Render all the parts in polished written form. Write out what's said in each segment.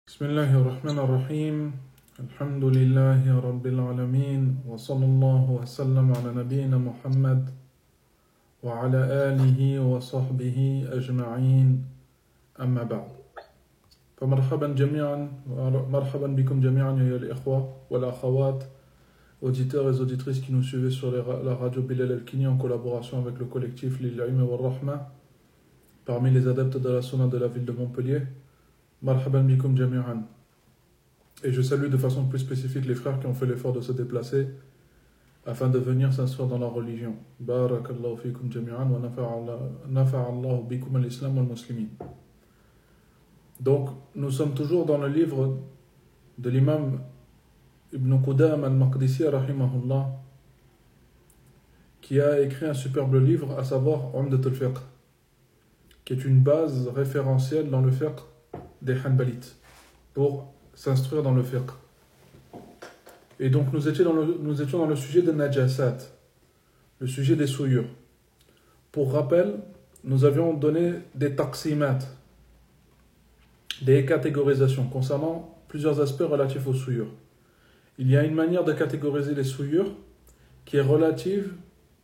بسم الله الرحمن الرحيم الحمد لله رب العالمين وصلى الله وسلم على نبينا محمد وعلى آله وصحبه أجمعين أما بعد فمرحبا جميعا مرحبا بكم جميعا يا الإخوة والأخوات auditeurs et auditrices qui nous suivent sur la radio Bilal Al-Kini en collaboration avec le collectif Lil-Ilm wa Rahma parmi les adeptes de la Sunna de la ville de Montpellier. Marhaban bikum jami'an. Et je salue de façon plus spécifique les frères qui ont fait l'effort de se déplacer afin de venir s'instruire dans la religion. Barakallahu fikum jami'an wa nafa'allahu bikum al-islam wal muslimin. Donc, nous sommes toujours dans le livre de l'imam Ibn Qudam al-Maqdisi rahimahullah qui a écrit un superbe livre, à savoir Umdat al-Fiqh, qui est une base référentielle dans le fiqh des Hanbalites pour s'instruire dans le fiqh. Et donc nous étions dans le sujet des najasat, le sujet des souillures. Pour rappel, nous avions donné des taqsimat, des catégorisations concernant plusieurs aspects relatifs aux souillures. Il y a une manière de catégoriser les souillures qui est relative,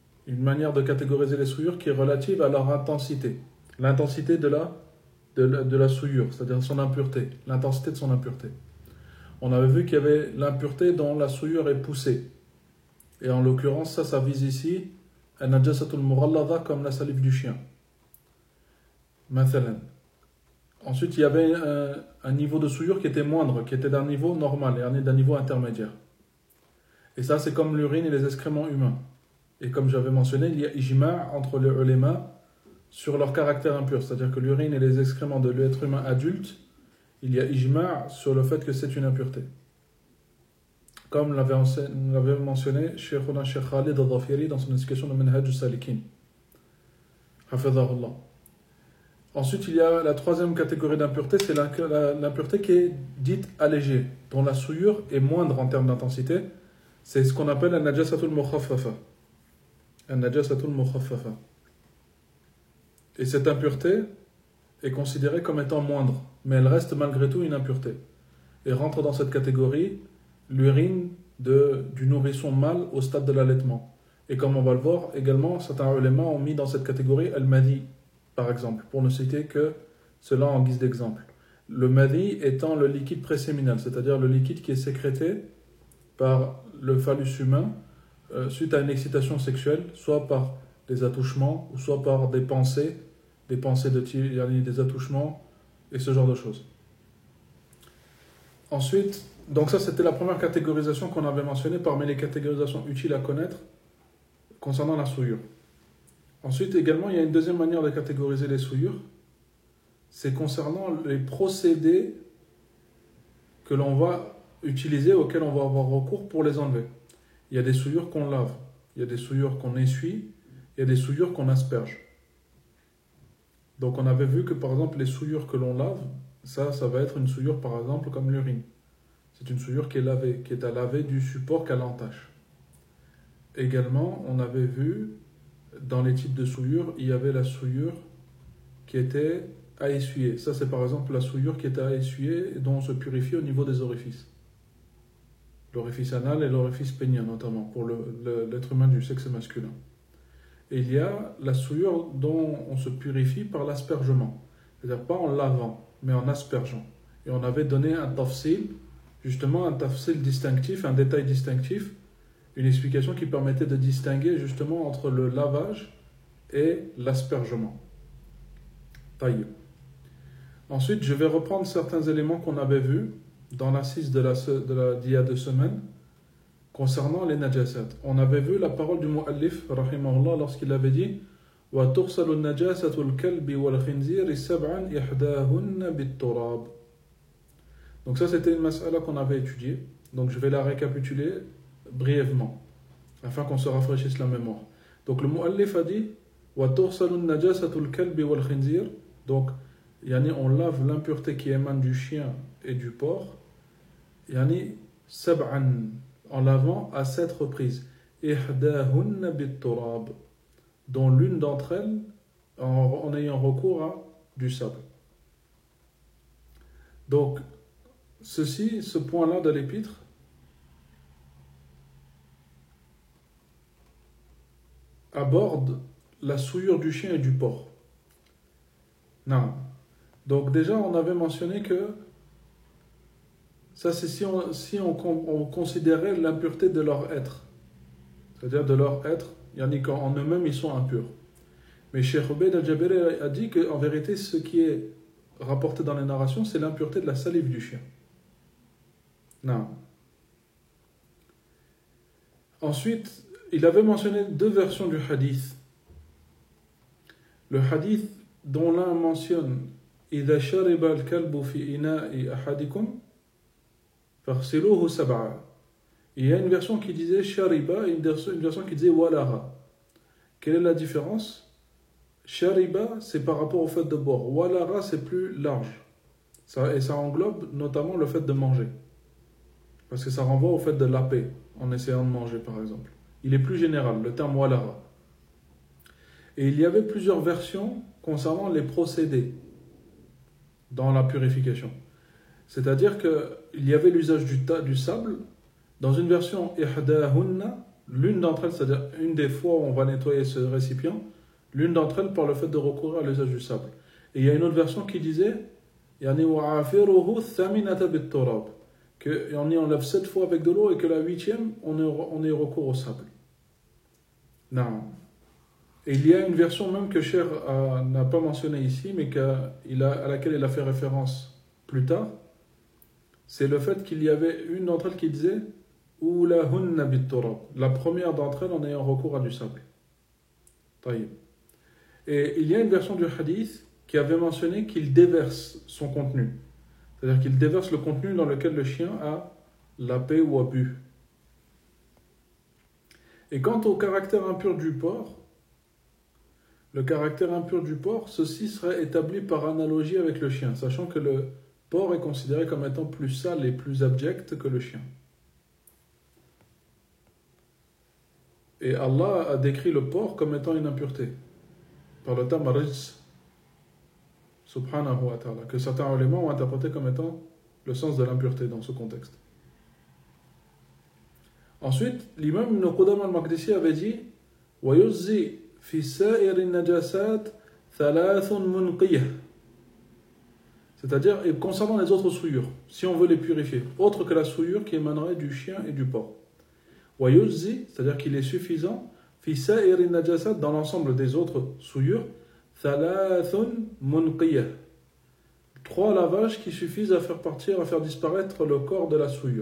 à leur intensité, l'intensité de la souillure, c'est-à-dire son impureté, l'intensité de son impureté. On avait vu qu'il y avait l'impureté dont la souillure est poussée. Et en l'occurrence, ça vise ici an-najasatul mughallada, comme la salive du chien. Mathalan. Ensuite, il y avait un niveau de souillure qui était moindre, qui était d'un niveau normal et d'un niveau intermédiaire. Et ça, c'est comme l'urine et les excréments humains. Et comme j'avais mentionné, il y a ijma' entre les ulémas sur leur caractère impur, c'est-à-dire que l'urine et les excréments de l'être humain adulte, il y a ijma' sur le fait que c'est une impureté. Comme l'avait mentionné Cheikh Khalid al-Dhafiri dans son explication de Manhaj al-Salikin. Hafidhahullah. Ensuite, il y a la troisième catégorie d'impureté, c'est l'impureté qui est dite allégée, dont la souillure est moindre en termes d'intensité. C'est ce qu'on appelle la najasatul mukhaffafa. Et cette impureté est considérée comme étant moindre, mais elle reste malgré tout une impureté. Et rentre dans cette catégorie l'urine du nourrisson mâle au stade de l'allaitement. Et comme on va le voir, également, certains éléments ont mis dans cette catégorie al-madi, par exemple, pour ne citer que cela en guise d'exemple. Le madi étant le liquide préséminal, c'est-à-dire le liquide qui est sécrété par le phallus humain suite à une excitation sexuelle, soit par des attouchements, ou soit par des pensées de tir, des attouchements, et ce genre de choses. Ensuite, donc ça c'était la première catégorisation qu'on avait mentionnée parmi les catégorisations utiles à connaître concernant la souillure. Ensuite également, il y a une deuxième manière de catégoriser les souillures, c'est concernant les procédés que l'on va utiliser, auxquels on va avoir recours pour les enlever. Il y a des souillures qu'on lave, il y a des souillures qu'on essuie, il y a des souillures qu'on asperge. Donc on avait vu que par exemple les souillures que l'on lave, ça va être une souillure par exemple comme l'urine. C'est une souillure qui est lavée, qui est à laver du support qu'elle entache. Également, on avait vu dans les types de souillures, il y avait la souillure qui était à essuyer. Ça c'est par exemple la souillure qui était à essuyer et dont on se purifie au niveau des orifices. L'orifice anal et l'orifice pénien notamment, pour l'être humain du sexe masculin. Et il y a la souillure dont on se purifie par l'aspergement. C'est-à-dire pas en lavant, mais en aspergeant. Et on avait donné un tafsil, justement un tafsil distinctif, un détail distinctif, une explication qui permettait de distinguer justement entre le lavage et l'aspergement. Taïb. Ensuite, je vais reprendre certains éléments qu'on avait vus dans l'assise d'il y a 2 semaines, concernant les najasat. On avait vu la parole du muallif, rahimahullah, lorsqu'il avait dit wa tughsalu an-najasatu al-kalbi wal-khinzir sab'an ihdahunna bit-turab. Donc ça c'était une mas'ala qu'on avait étudiée. Donc je vais la récapituler brièvement afin qu'on se rafraîchisse la mémoire. Donc le muallif a dit wa tughsalu an-najasatu al-kalbi wal-khinzir. Donc on lave l'impureté qui émane du chien et du porc. Sab'an, en lavant à 7 reprises. Ihdahunna bit-turab, dont l'une d'entre elles en ayant recours à du sable. Donc ce point-là de l'épître, aborde la souillure du chien et du porc. Non. Donc déjà, on avait mentionné que ça, c'est si on considérait l'impureté de leur être. C'est-à-dire de leur être, quand en eux-mêmes, ils sont impurs. Mais Cheikh Obeid al-Jabiri a dit qu'en vérité, ce qui est rapporté dans les narrations, c'est l'impureté de la salive du chien. Non. Ensuite, il avait mentionné deux versions du hadith. Le hadith dont l'un mentionne إذا شرب الكلب في إناء أحدكم فاغسلوه سبعا. Il y a une version qui disait shariba et une version qui disait walara. Quelle est la différence? Shariba, c'est par rapport au fait de boire. Walara, c'est plus large. Et ça englobe notamment le fait de manger. Parce que ça renvoie au fait de laper en essayant de manger, par exemple. Il est plus général, le terme walara. Et il y avait plusieurs versions concernant les procédés dans la purification. C'est-à-dire qu'il y avait l'usage du sable. Dans une version ihdahunna, l'une d'entre elles, c'est-à-dire une des fois où on va nettoyer ce récipient, l'une d'entre elles par le fait de recourir à l'usage du sable. Et il y a une autre version qui disait yani wa'afiruhu thaminata bit-turab, que on y enlève 7 fois avec de l'eau et que la 8e on ait recours au sable. Non. Et il y a une version même que Cheikh n'a pas mentionnée ici, mais à laquelle il a fait référence plus tard. C'est le fait qu'il y avait une d'entre elles qui disait Ulahunna bit-turab, la première d'entre elles en ayant recours à du sable. Taïb. Et il y a une version du hadith qui avait mentionné qu'il déverse son contenu. C'est-à-dire qu'il déverse le contenu dans lequel le chien a lapé ou a bu. Et quant au caractère impur du porc, le caractère impur du porc, ceci serait établi par analogie avec le chien, sachant que le porc est considéré comme étant plus sale et plus abject que le chien. Et Allah a décrit le porc comme étant une impureté, par le terme rijs, subhanahu wa ta'ala, que certains ulémas ont interprété comme étant le sens de l'impureté dans ce contexte. Ensuite, l'imam Ibn Qudama al-Maqdisi avait dit وَيُزِّي فِي سَائِرِ النَّجَاسَاتِ ثَلَاثٌ مُنْقِيَةٌ. C'est-à-dire, et concernant les autres souillures, si on veut les purifier, autre que la souillure qui émanerait du chien et du porc. وَيُزِّي, c'est-à-dire qu'il est suffisant, فِي سَائِرِ النَّجَاسَاتِ, dans l'ensemble des autres souillures, ثَلَاثٌ مُنْقِيَةٌ. 3 lavages qui suffisent à faire disparaître le corps de la souillure.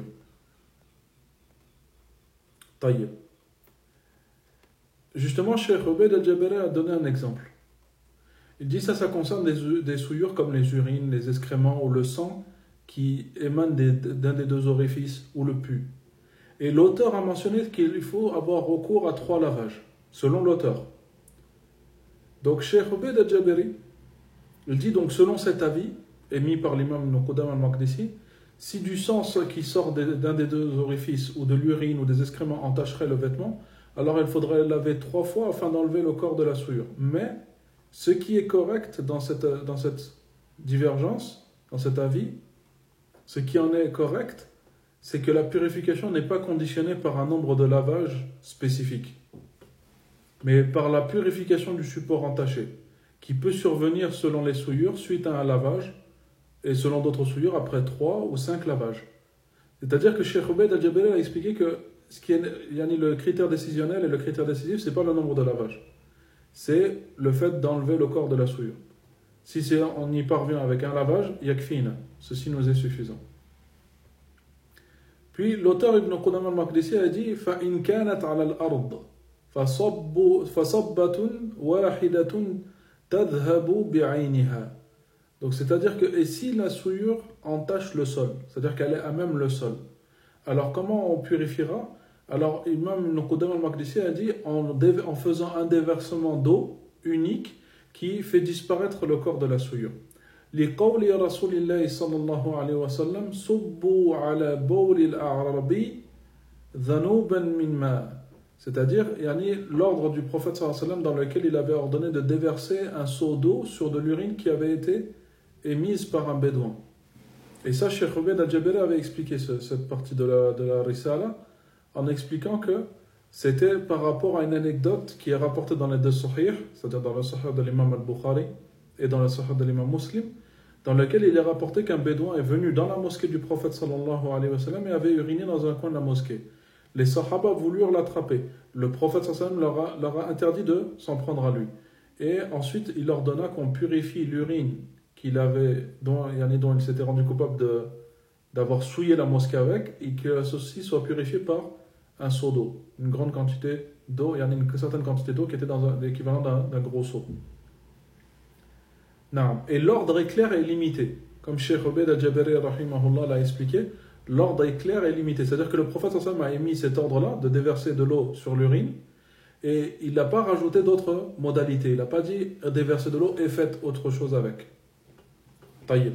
Taïb. Justement, Cheikh Obeid al-Jabiri a donné un exemple. Il dit ça concerne des souillures comme les urines, les excréments ou le sang qui émanent d'un des deux orifices ou le pus. Et l'auteur a mentionné qu'il faut avoir recours à 3 lavages, selon l'auteur. Donc Cheikh Obeid al-Jabiri, il dit donc selon cet avis, émis par l'imam Ibn Qudama al-Maqdisi, si du sang qui sort d'un des deux orifices ou de l'urine ou des excréments entacherait le vêtement, alors il faudrait laver 3 fois afin d'enlever le corps de la souillure. Mais ce qui est correct dans cette divergence, dans cet avis, ce qui en est correct, c'est que la purification n'est pas conditionnée par un nombre de lavages spécifique, mais par la purification du support entaché, qui peut survenir selon les souillures suite à un lavage, et selon d'autres souillures après 3 ou 5 lavages. C'est-à-dire que Cheikh Obeid al-Jabiri a expliqué que le critère décisionnel et le critère décisif, ce n'est pas le nombre de lavages. C'est le fait d'enlever le corps de la souillure. Si on y parvient avec un lavage, yakfina, ceci nous est suffisant. Puis l'auteur Ibn Qudama al-Maqdisi a dit فَإِنْ كَانَتْ عَلَى الْأَرْضِ فَصَبَّةٌ وَاحِدَةٌ تَذْهَبُ بِعَيْنِهَا. Donc c'est-à-dire que et si la souillure entache le sol, c'est-à-dire qu'elle est à même le sol, alors comment on purifiera? Alors Imam Ibn Qudama al-Maqdisi a dit en faisant un déversement d'eau unique qui fait disparaître le corps de la souillure. لِقَوْلِ رَسُولِ اللَّهِ صَلَّى اللَّهُ عَلَيْهِ وَسَلَّمَ صُبُّوا عَلَى بَوْلِ الْأَعْرَابِيِّ ذَنُوبًا مِنْ مَاءٍ. C'est-à-dire l'ordre du prophète sallallahu alayhi wa sallam dans lequel il avait ordonné de déverser un seau d'eau sur de l'urine qui avait été émise par un bédouin. Et ça, Cheikh Obeid al-Jabiri avait expliqué cette partie de la Risala en expliquant que c'était par rapport à une anecdote qui est rapportée dans les deux Sahih, c'est-à-dire dans le Sahih de l'imam al-Bukhari et dans le Sahih de l'imam Muslim, dans lequel il est rapporté qu'un bédouin est venu dans la mosquée du prophète sallallahu alayhi wa sallam et avait uriné dans un coin de la mosquée. Les Sahaba voulurent l'attraper. Le prophète sallallahu alayhi wa sallam leur a interdit de s'en prendre à lui. Et ensuite, il ordonna qu'on purifie l'urine dont il s'était rendu coupable d'avoir souillé la mosquée avec, et que ceci soit purifié par un seau d'eau, une grande quantité d'eau, une certaine quantité d'eau qui était dans l'équivalent d'un gros seau. Non. Et l'ordre est clair et limité. Comme Cheikh Obeid al-Jabiri rahimahullah l'a expliqué, l'ordre est clair et limité. C'est-à-dire que le prophète sallallahu alayhi wa sallam a émis cet ordre-là de déverser de l'eau sur l'urine, et il n'a pas rajouté d'autres modalités. Il n'a pas dit déverser de l'eau et faites autre chose avec. Taïb.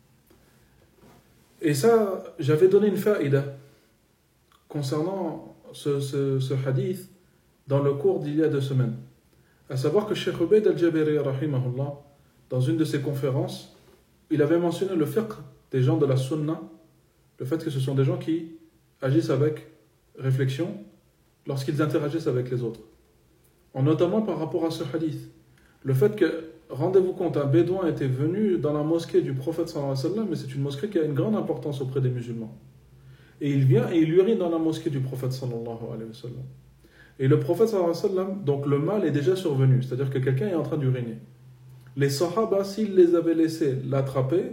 Et ça, j'avais donné une faïda concernant ce hadith dans le cours d'il y a 2 semaines. À savoir que Cheikh Obeid al-Jabiri rahimahullah, dans une de ses conférences, il avait mentionné le fiqh des gens de la sunna, le fait que ce sont des gens qui agissent avec réflexion lorsqu'ils interagissent avec les autres. Notamment par rapport à ce hadith. Le fait que, rendez-vous compte, un bédouin était venu dans la mosquée du prophète sallallahu alayhi wa sallam, mais c'est une mosquée qui a une grande importance auprès des musulmans. Et il vient et il urine dans la mosquée du prophète sallallahu alayhi wa sallam. Et le prophète sallallahu alayhi wa sallam, donc le mal est déjà survenu, c'est-à-dire que quelqu'un est en train d'uriner. Les sahaba, s'ils les avaient laissés l'attraper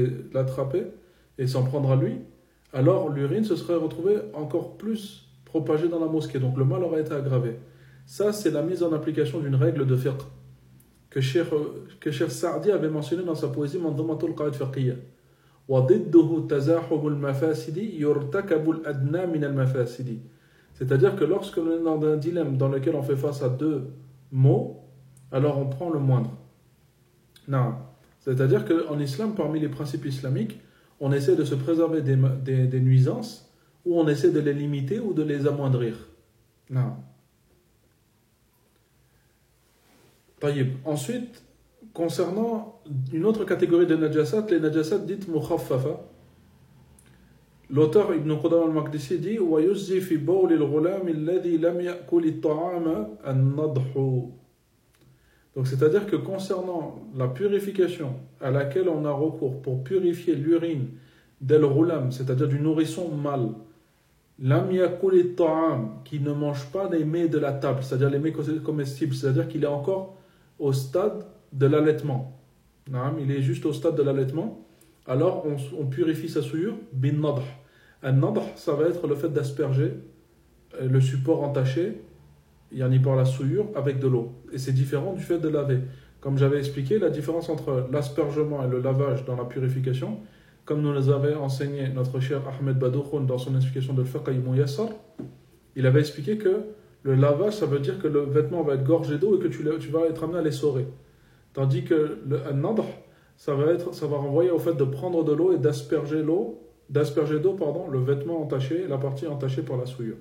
et s'en prendre à lui, alors l'urine se serait retrouvée encore plus propagée dans la mosquée, donc le mal aurait été aggravé. Ça, c'est la mise en application d'une règle de fiqh que Cheikh Sa'di avait mentionné dans sa poésie Manzumatul Qawaid Fiqhiyya. وَضِدُّهُ تَزَاحُمُ الْمَفَاسِدِ يُرْتَكَبُ الْأَدْنَى مِنَ الْمَفَاسِدِ. C'est-à-dire que lorsque l'on est dans un dilemme dans lequel on fait face à 2 maux, alors on prend le moindre. Non. C'est-à-dire qu'en islam, parmi les principes islamiques, on essaie de se préserver des nuisances, ou on essaie de les limiter ou de les amoindrir. Non. Taïb. Ensuite, concernant une autre catégorie de najasat, les najasat dites mukhaffafa, l'auteur Ibn Qudam al-Maqdisi dit وَيُزِّي فِي بَوْلِ الْغُلَامِ الَّذِي لَمْ يَأْكُلِ الطَّعَامَ النَّضْحُ. Donc, c'est-à-dire que concernant la purification à laquelle on a recours pour purifier l'urine d'al-ghulam, c'est-à-dire du nourrisson mâle, lam yakul ta'am, qui ne mange pas les mets de la table, c'est-à-dire les mets comestibles, c'est-à-dire qu'il est encore au stade de l'allaitement. Il est juste au stade de l'allaitement. Alors on purifie sa souillure bin nadh. Un nadh, ça va être le fait d'asperger le support entaché, yani par la souillure, avec de l'eau. Et c'est différent du fait de laver. Comme j'avais expliqué, la différence entre l'aspergement et le lavage dans la purification, comme nous avait enseigné notre cher Ahmed Badouchoun dans son explication de Fiqh al-Muyassar, il avait expliqué que le lavage, ça veut dire que le vêtement va être gorgé d'eau et que tu vas être amené à l'essorer. Tandis que le nadh, ça va renvoyer au fait de prendre de l'eau et d'asperger d'eau, le vêtement entaché, la partie entachée par la souillure.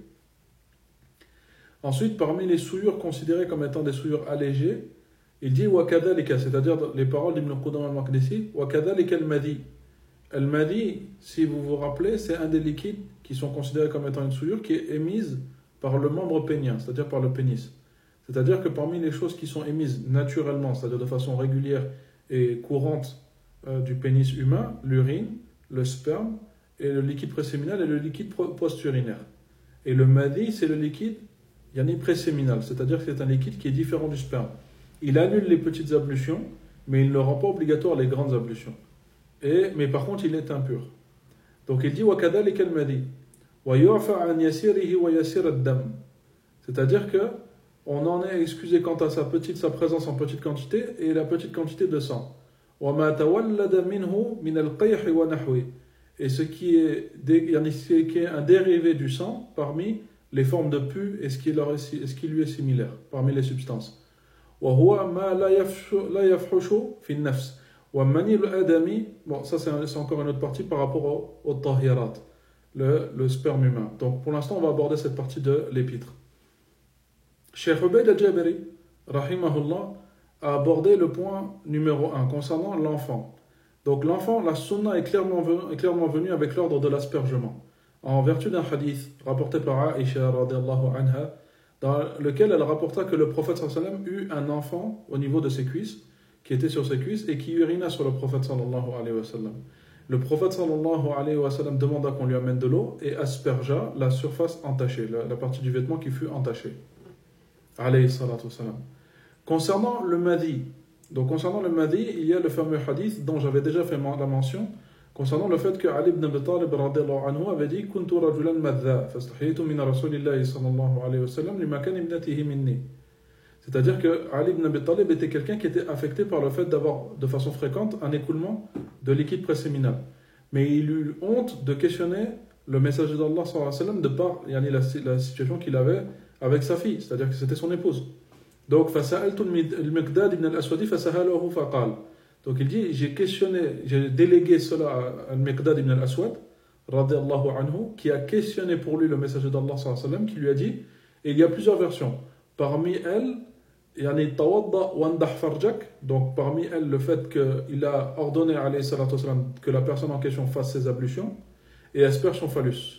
Ensuite, parmi les souillures considérées comme étant des souillures allégées, il dit wakadhalika, c'est-à-dire les paroles d'Ibn Qudam al-Maqdisi, wakadhalika al-madi. Al-madi, si vous vous rappelez, c'est un des liquides qui sont considérés comme étant une souillure qui est émise par le membre pénien, c'est-à-dire par le pénis. C'est-à-dire que parmi les choses qui sont émises naturellement, c'est-à-dire de façon régulière et courante du pénis humain, l'urine, le sperme, et le liquide préséminal et le liquide post-urinaire. Et le madi, c'est le liquide préséminal, c'est-à-dire que c'est un liquide qui est différent du sperme. Il annule les petites ablutions, mais il ne rend pas obligatoire les grandes ablutions. Mais par contre, il est impur. Donc il dit وَكَذَلِكَ الْمَدِي وَيُعْفَى عَنْ يَسِيرِهِ وَيَسِيرَ الدَّمِ. C'est-à-dire que on en est excusé quant à sa présence en petite quantité et la petite quantité de sang. وَمَا تَوَلَّدَ مِنْهُ مِنَ الْقَيْحِ وَنَحْوِهِ. Et ce qui est un dérivé du sang parmi les formes de pus et ce qui lui est similaire parmi les substances. وَهُوَ مَا لَا يَفْحُشُ فِي النَّفْسِ. وَمَنِي الْأَدَمِ. Bon, ça c'est encore une autre partie par rapport au tahirat, le sperme humain. Donc pour l'instant, on va aborder cette partie de l'épître. Cheikh Obeid al-Jabiri, rahimahullah, a abordé le point numéro 1 concernant l'enfant. Donc l'enfant, la sunna est clairement venue avec l'ordre de l'aspergement. En vertu d'un hadith rapporté par Aïcha radiallahu anha, dans lequel elle rapporta que le prophète sallallahu alayhi wa sallam eut un enfant au niveau de ses cuisses, qui était sur ses cuisses et qui urina sur le prophète sallallahu alayhi wa sallam. Le prophète sallallahu alayhi wa sallam demanda qu'on lui amène de l'eau et aspergea la surface entachée, la partie du vêtement qui fut entachée. Alayhi salatu wa sallam. Concernant le madi, il y a le fameux hadith dont j'avais déjà fait la mention, concernant le fait que Ali ibn Abi Talib radiyallahu anhu avait dit kuntu rajulan madha fastahitu min rasulillahi sallallahu alayhi wa sallam limakan ibnatihi minni. C'est-à-dire que Ali ibn Abi Talib était quelqu'un qui était affecté par le fait d'avoir de façon fréquente un écoulement de liquide préséminal. Mais il eut honte de questionner le messager d'Allah sallallahu alayhi wa sallam de par la situation qu'il avait avec sa fille, c'est-à-dire que c'était son épouse. Donc, donc il dit, j'ai délégué cela à Al-Miqdad ibn al-Aswad, radiallahu anhu, qui a questionné pour lui le messager d'Allah, sallallahu alayhi wa sallam, qui lui a dit, et il y a plusieurs versions, parmi elles, donc parmi elles le fait qu'il a ordonné alayhi salatu wa sallam, que la personne en question fasse ses ablutions et asperge son phallus.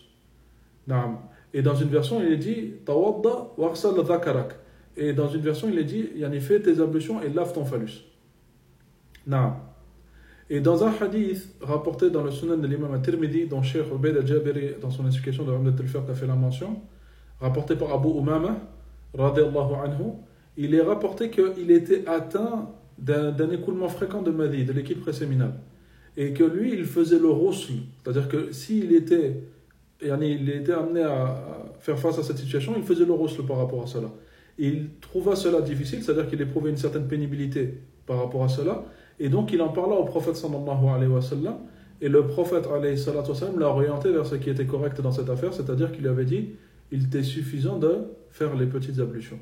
Et dans une version, il est dit, tawadda warsal dhakarak. Et dans une version, il est dit, fais tes ablutions et lave ton phallus. Naam. Et dans un hadith rapporté dans le Sunan de l'imam al-Tirmidhi, dont Cheikh Ubayd al-Jabiri, dans son explication de Umdat al-Fiqh, a fait la mention, rapporté par Abu Umama, radiyallahu anhu, il est rapporté qu'il était atteint d'un écoulement fréquent de madi, de liquide préséminal. Et que lui, il faisait le ghusl. C'est-à-dire que s'il était, il était amené à faire face à cette situation, il faisait le ghusl par rapport à cela. Il trouva cela difficile, c'est-à-dire qu'il éprouvait une certaine pénibilité par rapport à cela, et donc il en parla au prophète sallallahu alayhi wa sallam, et le prophète alayhi salatu wa sallam l'a orienté vers ce qui était correct dans cette affaire, c'est-à-dire qu'il lui avait dit, il était suffisant de faire les petites ablutions.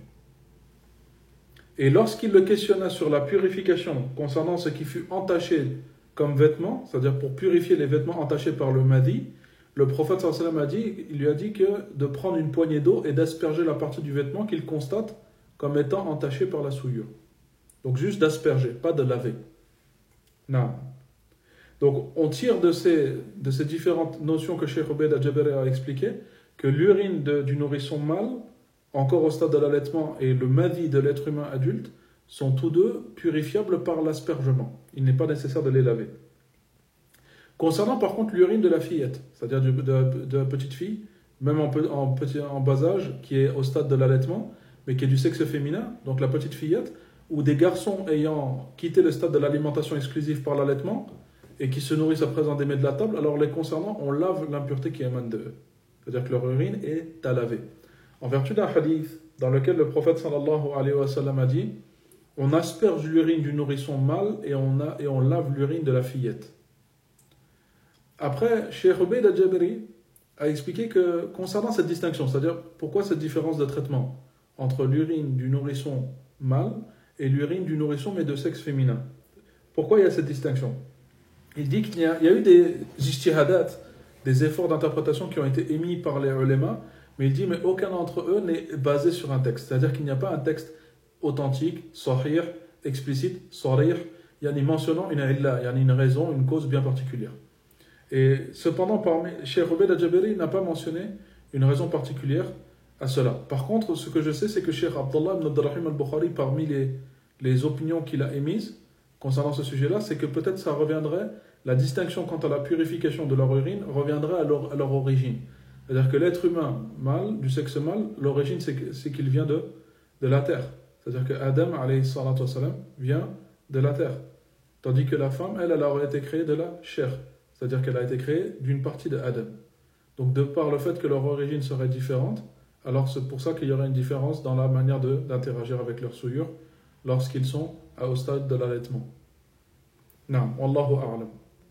Et lorsqu'il le questionna sur la purification concernant ce qui fut entaché comme vêtement, c'est-à-dire pour purifier les vêtements entachés par le madi, le prophète sallallahu alayhi wa sallam il lui a dit que de prendre une poignée d'eau et d'asperger la partie du vêtement qu'il constate comme étant entachée par la souillure. Donc juste d'asperger, pas de laver. Non. Donc on tire de ces différentes notions que Cheikh Ubayd al-Jabari a expliquées que l'urine du nourrisson mâle, encore au stade de l'allaitement, et le madi de l'être humain adulte sont tous deux purifiables par l'aspergement. Il n'est pas nécessaire de les laver. Concernant par contre l'urine de la fillette, c'est-à-dire de la petite fille, même en bas âge, qui est au stade de l'allaitement, mais qui est du sexe féminin, donc la petite fillette, ou des garçons ayant quitté le stade de l'alimentation exclusive par l'allaitement, et qui se nourrissent à présent des mets de la table, alors les concernant, on lave l'impureté qui émane d'eux. C'est-à-dire que leur urine est à laver. En vertu d'un hadith, dans lequel le prophète sallallahu alayhi wa sallam a dit, on asperge l'urine du nourrisson mâle et on lave l'urine de la fillette. Après, Cheikh Ubayd al-Jabiri a expliqué que concernant cette distinction, c'est-à-dire pourquoi cette différence de traitement entre l'urine du nourrisson mâle et l'urine du nourrisson mais de sexe féminin, pourquoi il y a cette distinction? Il dit qu'il y a eu des ijtihadat, des efforts d'interprétation qui ont été émis par les ulama, mais il dit mais aucun d'entre eux n'est basé sur un texte, c'est-à-dire qu'il n'y a pas un texte authentique, sahih, explicite, sarih, mentionnant une illa, une raison, une cause bien particulière. Et cependant, Cheikh Ubayd al-Jabiri n'a pas mentionné une raison particulière à cela. Par contre, ce que je sais, c'est que Cheikh Abdullah ibn Abdurrahim al-Bukhari, parmi les opinions qu'il a émises concernant ce sujet-là, c'est que peut-être ça reviendrait, la distinction quant à la purification de leur urine reviendrait à leur origine. C'est-à-dire que l'être humain mâle, du sexe mâle, l'origine c'est qu'il vient de la terre. C'est-à-dire que Adam, alayhi salatu wa salam, vient de la terre. Tandis que la femme, elle aurait été créée de la chair. C'est-à-dire qu'elle a été créée d'une partie de Adam. Donc de par le fait que leur origine serait différente, alors c'est pour ça qu'il y aurait une différence dans la manière d'interagir avec leur souillure lorsqu'ils sont au stade de l'allaitement. Naam, wallahu a'lam.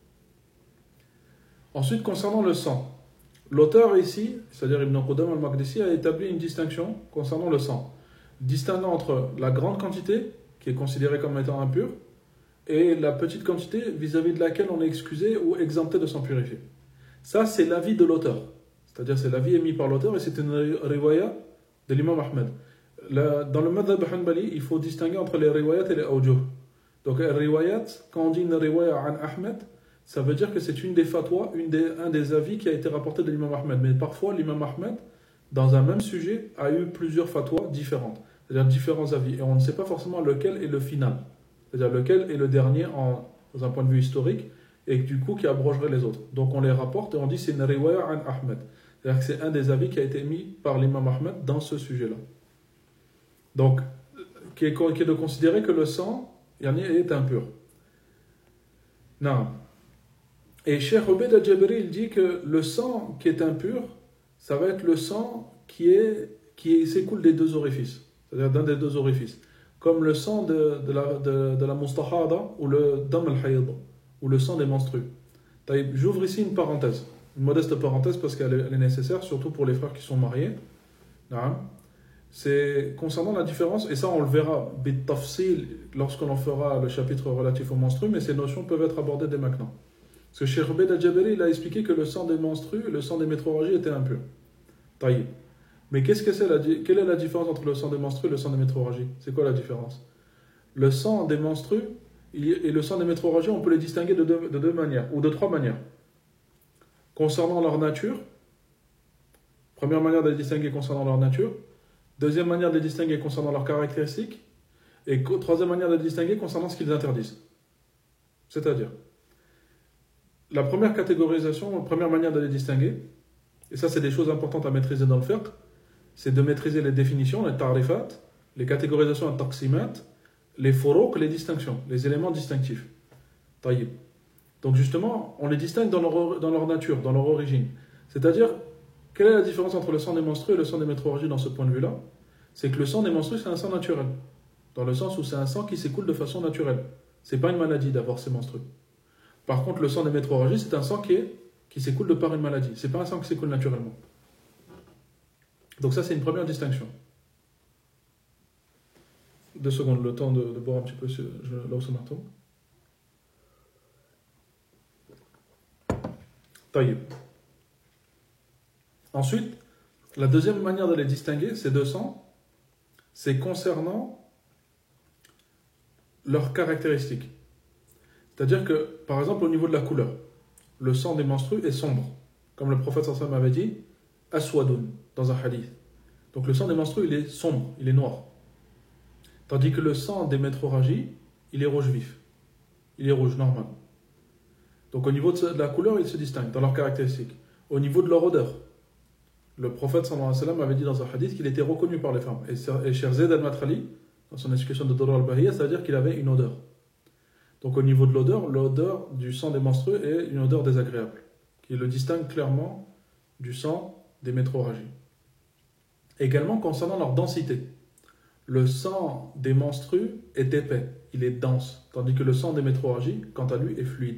Ensuite, concernant le sang, l'auteur ici, c'est-à-dire Ibn Qudam al-Maqdisi, a établi une distinction concernant le sang, distinguant entre la grande quantité, qui est considérée comme étant impure, et la petite quantité vis-à-vis de laquelle on est excusé ou exempté de s'en purifier. Ça, c'est l'avis de l'auteur. C'est-à-dire, c'est l'avis émis par l'auteur et c'est une riwaya de l'imam Ahmed. Dans le madhab hanbali, il faut distinguer entre les riwayat et les awjuh. Donc, riwayat, quand on dit une riwaya an Ahmed, ça veut dire que c'est une des fatwas, un des avis qui a été rapporté de l'imam Ahmed. Mais parfois, l'imam Ahmed, dans un même sujet, a eu plusieurs fatwas différentes, c'est-à-dire différents avis. Et on ne sait pas forcément lequel est le final, c'est-à-dire lequel est le dernier dans un point de vue historique, et du coup qui abrogerait les autres. Donc on les rapporte et on dit c'est une riwaya an Ahmed. C'est-à-dire que c'est un des avis qui a été mis par l'imam Ahmed dans ce sujet-là. Donc, qui est de considérer que le sang est impur. Non. Et Cheikh Obeid al-Jabiri, il dit que le sang qui est impur, ça va être le sang qui s'écoule des deux orifices, c'est-à-dire d'un des deux orifices. Comme le sang de la mustahada ou le dam al-hayd, ou le sang des menstrues. J'ouvre ici une parenthèse, une modeste parenthèse parce qu'elle est nécessaire, surtout pour les frères qui sont mariés. C'est concernant la différence, et ça on le verra bit tafsil lorsque l'on fera le chapitre relatif aux menstrues, mais ces notions peuvent être abordées dès maintenant. Parce que Cheikh Obeid al-Jabiri, il a expliqué que le sang des menstrues et le sang des métroragies était impur. Taïb. Mais quelle est la différence entre le sang des menstrues et le sang des métroragies? C'est quoi la différence? Le sang des menstrues et le sang des métroragies, on peut les distinguer de deux manières, ou de trois manières. Concernant leur nature, première manière de les distinguer concernant leur nature, deuxième manière de les distinguer concernant leurs caractéristiques, et troisième manière de les distinguer concernant ce qu'ils interdisent. C'est-à-dire, la première catégorisation, la première manière de les distinguer, et ça c'est des choses importantes à maîtriser dans le fiqh, c'est de maîtriser les définitions, les ta'rifat, les catégorisations en taqsimat, les furuq, les distinctions, les éléments distinctifs. Taïb. Donc justement, on les distingue dans leur nature, dans leur origine. C'est-à-dire, quelle est la différence entre le sang des menstrues et le sang des métroragies dans ce point de vue-là? C'est que le sang des menstrues, c'est un sang naturel. Dans le sens où c'est un sang qui s'écoule de façon naturelle. C'est pas une maladie d'avoir ces menstrues. Par contre, le sang des métroragies, c'est un sang qui s'écoule de par une maladie. C'est pas un sang qui s'écoule naturellement. Donc ça, c'est une première distinction. 2 secondes, le temps de boire un petit peu, je lance un marteau. Taïb. Ensuite, la deuxième manière de les distinguer, ces deux sangs, c'est concernant leurs caractéristiques. C'est-à-dire que, par exemple, au niveau de la couleur, le sang des menstrues est sombre. Comme le prophète sallallahu alayhi wa sallam avait dit, aswadun, dans un hadith. Donc le sang des menstrues, il est sombre, il est noir. Tandis que le sang des métroragies, il est rouge vif. Il est rouge, normal. Donc au niveau de la couleur, ils se distinguent dans leurs caractéristiques. Au niveau de leur odeur, le prophète sallallahu alayhi wa sallam avait dit dans un hadith qu'il était reconnu par les femmes. Et Cheikh Zayd al-Matrali, dans son explication de Durr al-Bahiyya, c'est-à-dire qu'il avait une odeur. Donc au niveau de l'odeur du sang des menstrues est une odeur désagréable, qui le distingue clairement du sang des métroragies. Également concernant leur densité. Le sang des menstrues est épais, il est dense, tandis que le sang des métroragies, quant à lui, est fluide.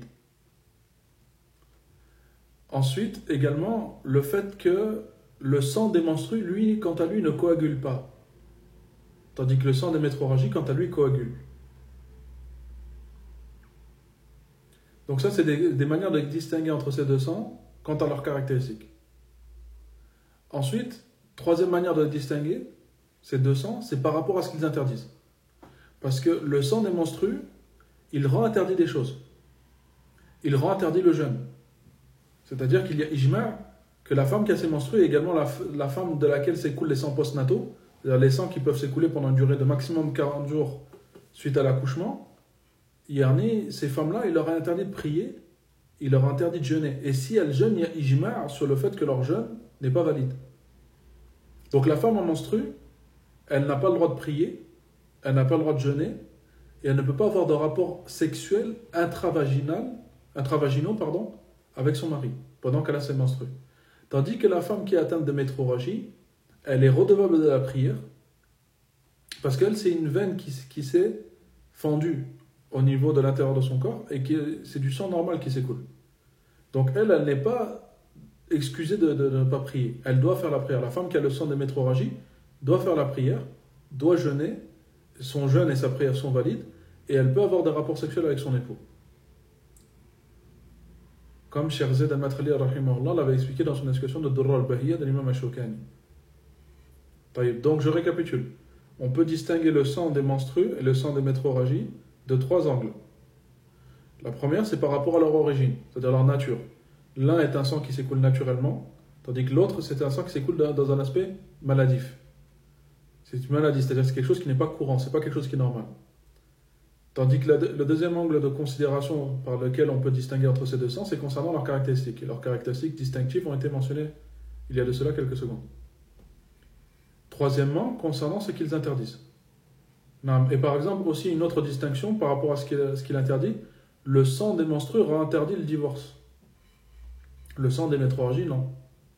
Ensuite, également, le fait que le sang des menstrues, lui, quant à lui, ne coagule pas, tandis que le sang des métroragies, quant à lui, coagule. Donc ça, c'est des manières de distinguer entre ces deux sangs quant à leurs caractéristiques. Ensuite, troisième manière de distinguer ces deux sangs, c'est par rapport à ce qu'ils interdisent. Parce que le sang des menstrues, il rend interdit des choses. Il rend interdit le jeûne. C'est-à-dire qu'il y a ijma' que la femme qui a ses menstrues est également la femme de laquelle s'écoulent les sangs postnataux, c'est-à-dire les sangs qui peuvent s'écouler pendant une durée de maximum 40 jours suite à l'accouchement. Ces femmes-là, il leur est interdit de prier, il leur est interdit de jeûner. Et si elles jeûnent, il y a ijma' sur le fait que leur jeûne n'est pas valide. Donc la femme en menstrue, elle n'a pas le droit de prier, elle n'a pas le droit de jeûner, et elle ne peut pas avoir de rapport sexuel intravaginaux, avec son mari, pendant qu'elle a ses menstrues. Tandis que la femme qui est atteinte de métroragie, elle est redevable de la prière, parce qu'elle, c'est une veine qui s'est fendue au niveau de l'intérieur de son corps, et c'est du sang normal qui s'écoule. Donc elle n'est pas excusée de ne pas prier. Elle doit faire la prière. La femme qui a le sang des métroragies doit faire la prière, doit jeûner, son jeûne et sa prière sont valides, et elle peut avoir des rapports sexuels avec son époux. Comme Cheikh Zayd al-Matrali l'avait expliqué dans son explication de Durr al-Bahiyya de l'imam al-Shawkani. Donc je récapitule. On peut distinguer le sang des menstrues et le sang des métroragies de trois angles. La première, c'est par rapport à leur origine, c'est-à-dire leur nature. L'un est un sang qui s'écoule naturellement, tandis que l'autre, c'est un sang qui s'écoule dans un aspect maladif. C'est une maladie, c'est-à-dire que c'est quelque chose qui n'est pas courant, c'est pas quelque chose qui est normal. Tandis que le deuxième angle de considération par lequel on peut distinguer entre ces deux sangs, c'est concernant leurs caractéristiques. Et leurs caractéristiques distinctives ont été mentionnées il y a de cela quelques secondes. Troisièmement, concernant ce qu'ils interdisent. Et par exemple, aussi une autre distinction par rapport à ce qu'il interdit, le sang des menstrues interdit le divorce. Le sang des métrorragies, non.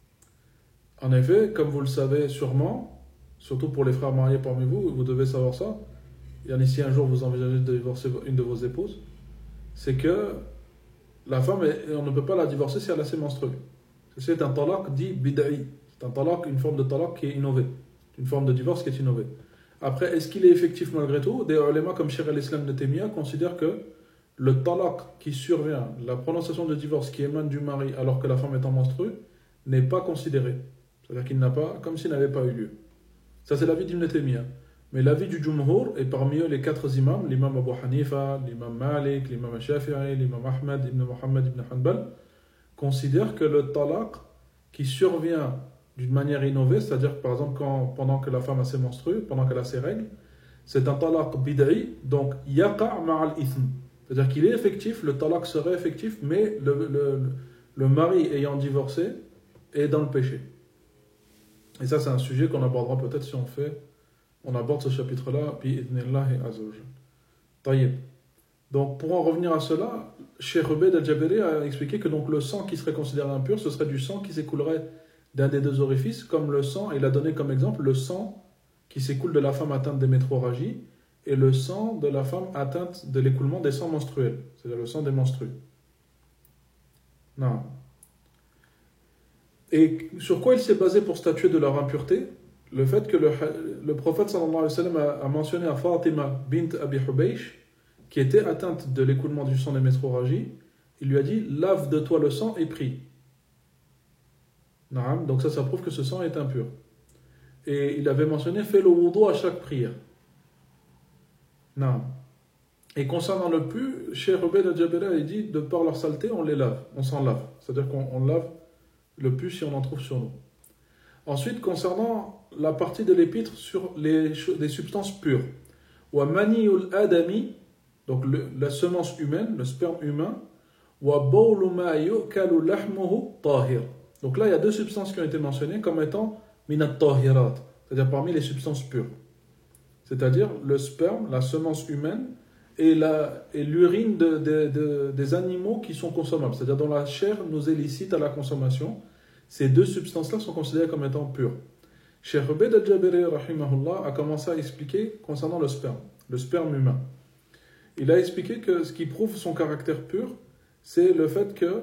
En effet, comme vous le savez sûrement, surtout pour les frères mariés parmi vous, vous devez savoir ça, et si un jour vous envisagez de divorcer une de vos épouses, c'est que la femme, on ne peut pas la divorcer si elle a ses menstrues. C'est un talaq dit bid'i. C'est un talaq, une forme de talaq qui est innovée. Une forme de divorce qui est innovée. Après, est-ce qu'il est effectif malgré tout? Des ulémas comme Cheikh al-Islam de Taymiyyah considèrent que le talaq qui survient, la prononciation de divorce qui émane du mari alors que la femme est en menstrue, n'est pas considéré. C'est-à-dire qu'il n'a pas, comme s'il n'avait pas eu lieu. Ça, c'est l'avis d'Ibn Taymiyyah. Mais l'avis du Jumhur, et parmi eux les quatre imams, l'imam Abu Hanifa, l'imam Malik, l'imam Shafi'i, l'imam Ahmad ibn Muhammad ibn Hanbal, considèrent que le talaq qui survient d'une manière innovée, c'est-à-dire par exemple pendant que la femme a ses menstrues, pendant qu'elle a ses règles, c'est un talaq bid'i, donc yaqa' ma'al ithm. C'est-à-dire qu'il est effectif, le talaq serait effectif, mais le mari ayant divorcé est dans le péché. Et ça, c'est un sujet qu'on abordera peut-être si on aborde ce chapitre-là, bi'idhnillahi azza wa jalla. Taïb. Donc, pour en revenir à cela, Cheikh Ubayd al-Jabiri a expliqué que donc, le sang qui serait considéré impur, ce serait du sang qui s'écoulerait d'un des deux orifices, comme le sang, il a donné comme exemple le sang qui s'écoule de la femme atteinte d'émétrorragie et le sang de la femme atteinte de l'écoulement des sangs menstruels, c'est-à-dire le sang des menstrues. Non. Et sur quoi il s'est basé pour statuer de leur impureté? Le fait que le prophète sallallahu alayhi wa sallam a mentionné à Fatima bint Abi Hubaysh, qui était atteinte de l'écoulement du sang des métrorragies, il lui a dit: lave de toi le sang et prie. Donc ça prouve que ce sang est impur. Et il avait mentionné: fais le wudu à chaque prière. Et concernant le pu, Cheikh Ubayd al-Jabiri a dit: de par leur saleté, on les lave, on s'en lave. C'est-à-dire qu'on lave le pu si on en trouve sur nous. Ensuite, concernant la partie de l'épître sur les substances pures. Wa maniyul adami, donc la semence humaine, le sperme humain. Wa bawlu ma yukalu lahmuhu tahir. Donc là, il y a deux substances qui ont été mentionnées comme étant minat tahirat, c'est-à-dire parmi les substances pures. C'est-à-dire le sperme, la semence humaine et l'urine des animaux qui sont consommables, c'est-à-dire dont la chair nous est licite à la consommation. Ces deux substances-là sont considérées comme étant pures. Cheikh Ubayd al-Jabiri rahimahullah a commencé à expliquer concernant le sperme humain. Il a expliqué que ce qui prouve son caractère pur, c'est le fait que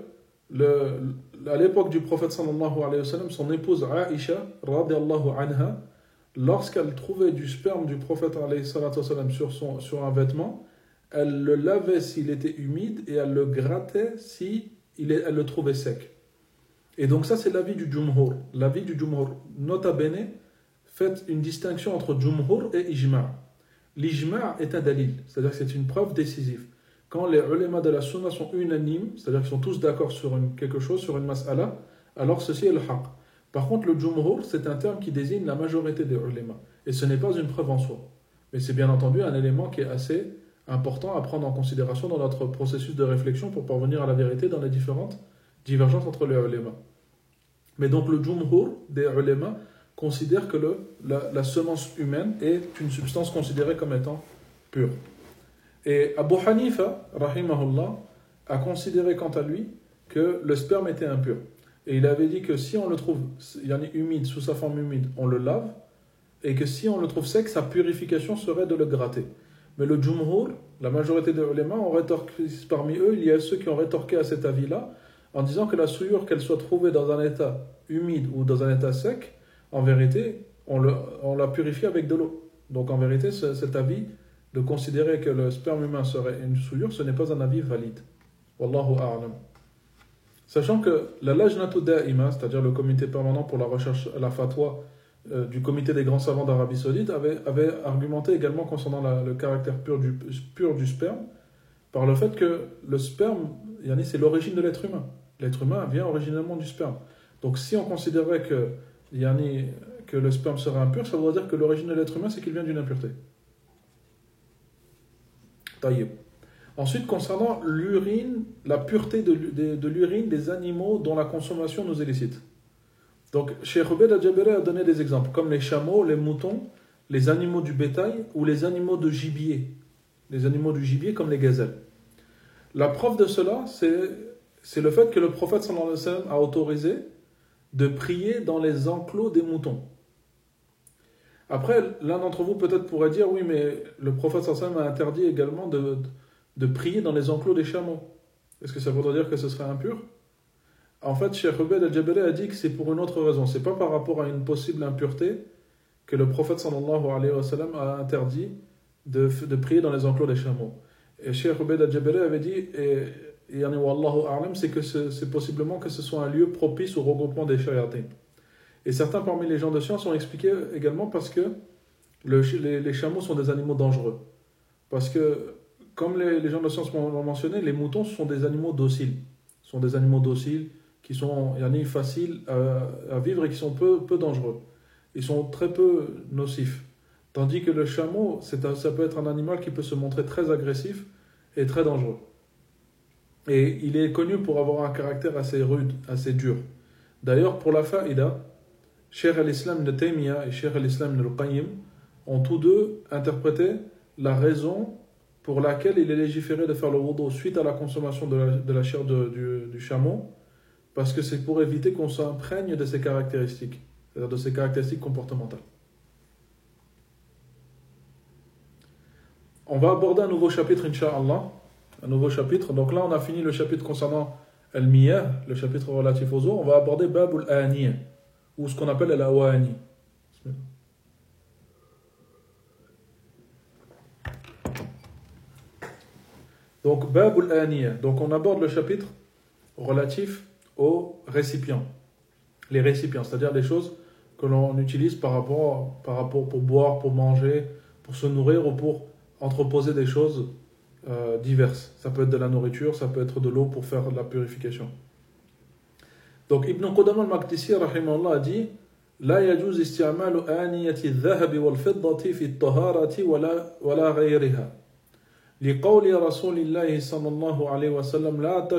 à l'époque du prophète sallallahu alayhi wa sallam, son épouse Aïcha radiyallahu anha, lorsqu'elle trouvait du sperme du prophète alayhi salatu wa sallam sur un vêtement, elle le lavait s'il était humide et elle le grattait si elle le trouvait sec. Et donc ça, c'est l'avis du Jumhur. L'avis du Jumhur, nota bene, fait une distinction entre Jumhur et Ijma'. L'Ijma' est un dalil, c'est-à-dire que c'est une preuve décisive. Quand les ulémas de la sunna sont unanimes, c'est-à-dire qu'ils sont tous d'accord sur quelque chose, sur une mas'ala, alors ceci est le haqq. Par contre, le Jumhur, c'est un terme qui désigne la majorité des ulémas. Et ce n'est pas une preuve en soi. Mais c'est bien entendu un élément qui est assez important à prendre en considération dans notre processus de réflexion pour parvenir à la vérité dans les différentes divergences entre les ulémas. Mais donc le Jumhur des ulémas considère que la semence humaine est une substance considérée comme étant pure. Et Abu Hanifa, rahimahullah, a considéré quant à lui que le sperme était impur. Et il avait dit que si on le trouve humide, sous sa forme humide, on le lave, et que si on le trouve sec, sa purification serait de le gratter. Mais le Jumhur, la majorité des ulémas, ont rétorqué, parmi eux, il y a ceux qui ont rétorqué à cet avis-là, en disant que la souillure, qu'elle soit trouvée dans un état humide ou dans un état sec, en vérité, on la purifie avec de l'eau. Donc en vérité, cet avis de considérer que le sperme humain serait une souillure, ce n'est pas un avis valide. Wallahu a'lam. Sachant que la Lajnatu Da'ima, c'est-à-dire le comité permanent pour la recherche, la fatwa du comité des grands savants d'Arabie Saoudite avait argumenté également concernant le caractère pur du sperme, par le fait que le sperme, c'est l'origine de l'être humain. L'être humain vient originellement du sperme. Donc si on considérait que le sperme serait impur, ça voudrait dire que l'origine de l'être humain, c'est qu'il vient d'une impureté. Taïeb. Ensuite, concernant l'urine, la pureté de l'urine des animaux dont la consommation nous est licite. Donc, Cheikh Obeid al-Jabiri a donné des exemples, comme les chameaux, les moutons, les animaux du bétail ou les animaux de gibier. Les animaux du gibier comme les gazelles. La preuve de cela, c'est le fait que le prophète sallallahu alayhi wa sallam a autorisé de prier dans les enclos des moutons. Après, l'un d'entre vous peut-être pourrait dire, oui, mais le prophète sallallahu alayhi wa sallam a interdit également de prier dans les enclos des chameaux. Est-ce que ça voudrait dire que ce serait impur? En fait, Cheikh Obeid al-Jabiri a dit que c'est pour une autre raison. C'est pas par rapport à une possible impureté que le prophète sallallahu alayhi wa sallam a interdit de prier dans les enclos des chameaux. Et Cheikh Obeid al-Jabiri avait dit, wallahu a'lam, c'est que c'est possiblement que ce soit un lieu propice au regroupement des shayatin. Et certains parmi les gens de science ont expliqué également parce que les chameaux sont des animaux dangereux. Parce que, comme les gens de science l'ont mentionné, les moutons sont des animaux dociles. Ce sont des animaux dociles qui sont faciles à vivre et qui sont peu dangereux. Ils sont très peu nocifs. Tandis que le chameau, ça peut être un animal qui peut se montrer très agressif et très dangereux. Et il est connu pour avoir un caractère assez rude, assez dur. D'ailleurs, pour la faïda, Cheikh al-Islam ibn Taymiyyah et Cheikh al-Islam ibn al-Qayyim ont tous deux interprété la raison pour laquelle il est légiféré de faire le wudu suite à la consommation de la chair du chameau, parce que c'est pour éviter qu'on s'imprègne de ses caractéristiques, c'est-à-dire de ses caractéristiques comportementales. On va aborder un nouveau chapitre, Inch'Allah. Un nouveau chapitre. Donc là, on a fini le chapitre concernant Al-Miyah, le chapitre relatif aux eaux. On va aborder Bab al-Aniyah, ou ce qu'on appelle Al-Awani. Donc, Bab al-Aniyah. Donc, on aborde le chapitre relatif aux récipients. Les récipients, c'est-à-dire des choses que l'on utilise par rapport pour boire, pour manger, pour se nourrir ou pour entreposer des choses diverses. Ça peut être de la nourriture, ça peut être de l'eau pour faire de la purification. Donc Ibn Qudama al-Maqdisi rahimahullah a dit لا يجوز استعمال آنية الذهب والفضة في الطهارة ولا غيرها لقول رسول الله صلى الله عليه وسلم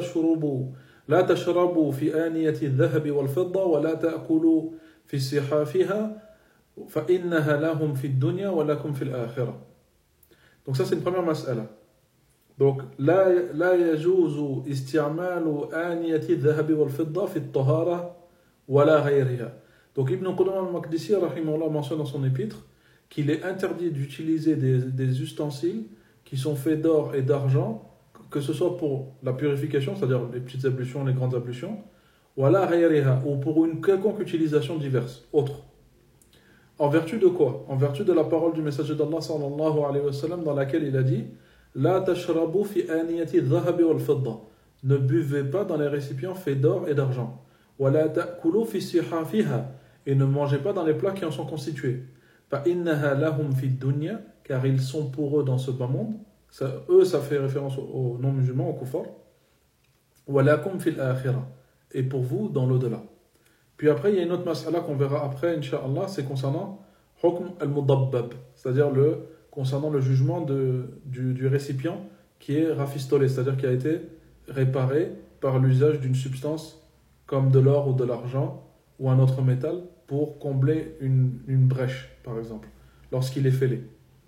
لا تشربوا في آنية الذهب والفضة ولا تأكلوا في صحافها فإنها لهم في الدنيا ولكم في الآخرة. Donc ça c'est une première mas'ala. Donc لا يجوز استعمال آنية الذهب والفضة في الطهارة ولا غيرها. Donc Ibn Qudama al-Maqdisi rahimahullah mentionne dans son épître qu'il est interdit d'utiliser des ustensiles qui sont faits d'or et d'argent, que ce soit pour la purification, c'est-à-dire les petites ablutions, les grandes ablutions, ou pour une quelconque utilisation diverse, autre. En vertu de quoi? En vertu de la parole du messager d'Allah sallallahu alayhi wa sallam, dans laquelle il a dit La tashrabu fi aniyati dhahabi wal fidda. Ne buvez pas dans les récipients faits d'or et d'argent. Wa la ta'kulu fi sihafiha. Et ne mangez pas dans les plats qui en sont constitués. Fa innaha lahum fi dunya. Car ils sont pour eux dans ce bas monde. Ça fait référence aux non-musulmans, aux kuffars. Wa lakum fil akhirah. Et pour vous dans l'au-delà. Puis après, il y a une autre mas'ala qu'on verra après, Inch'Allah, c'est concernant hukm al-mudabbab, c'est-à-dire concernant le jugement du récipient qui est rafistolé, c'est-à-dire qui a été réparé par l'usage d'une substance comme de l'or ou de l'argent ou un autre métal pour combler une brèche, par exemple, lorsqu'il est fêlé.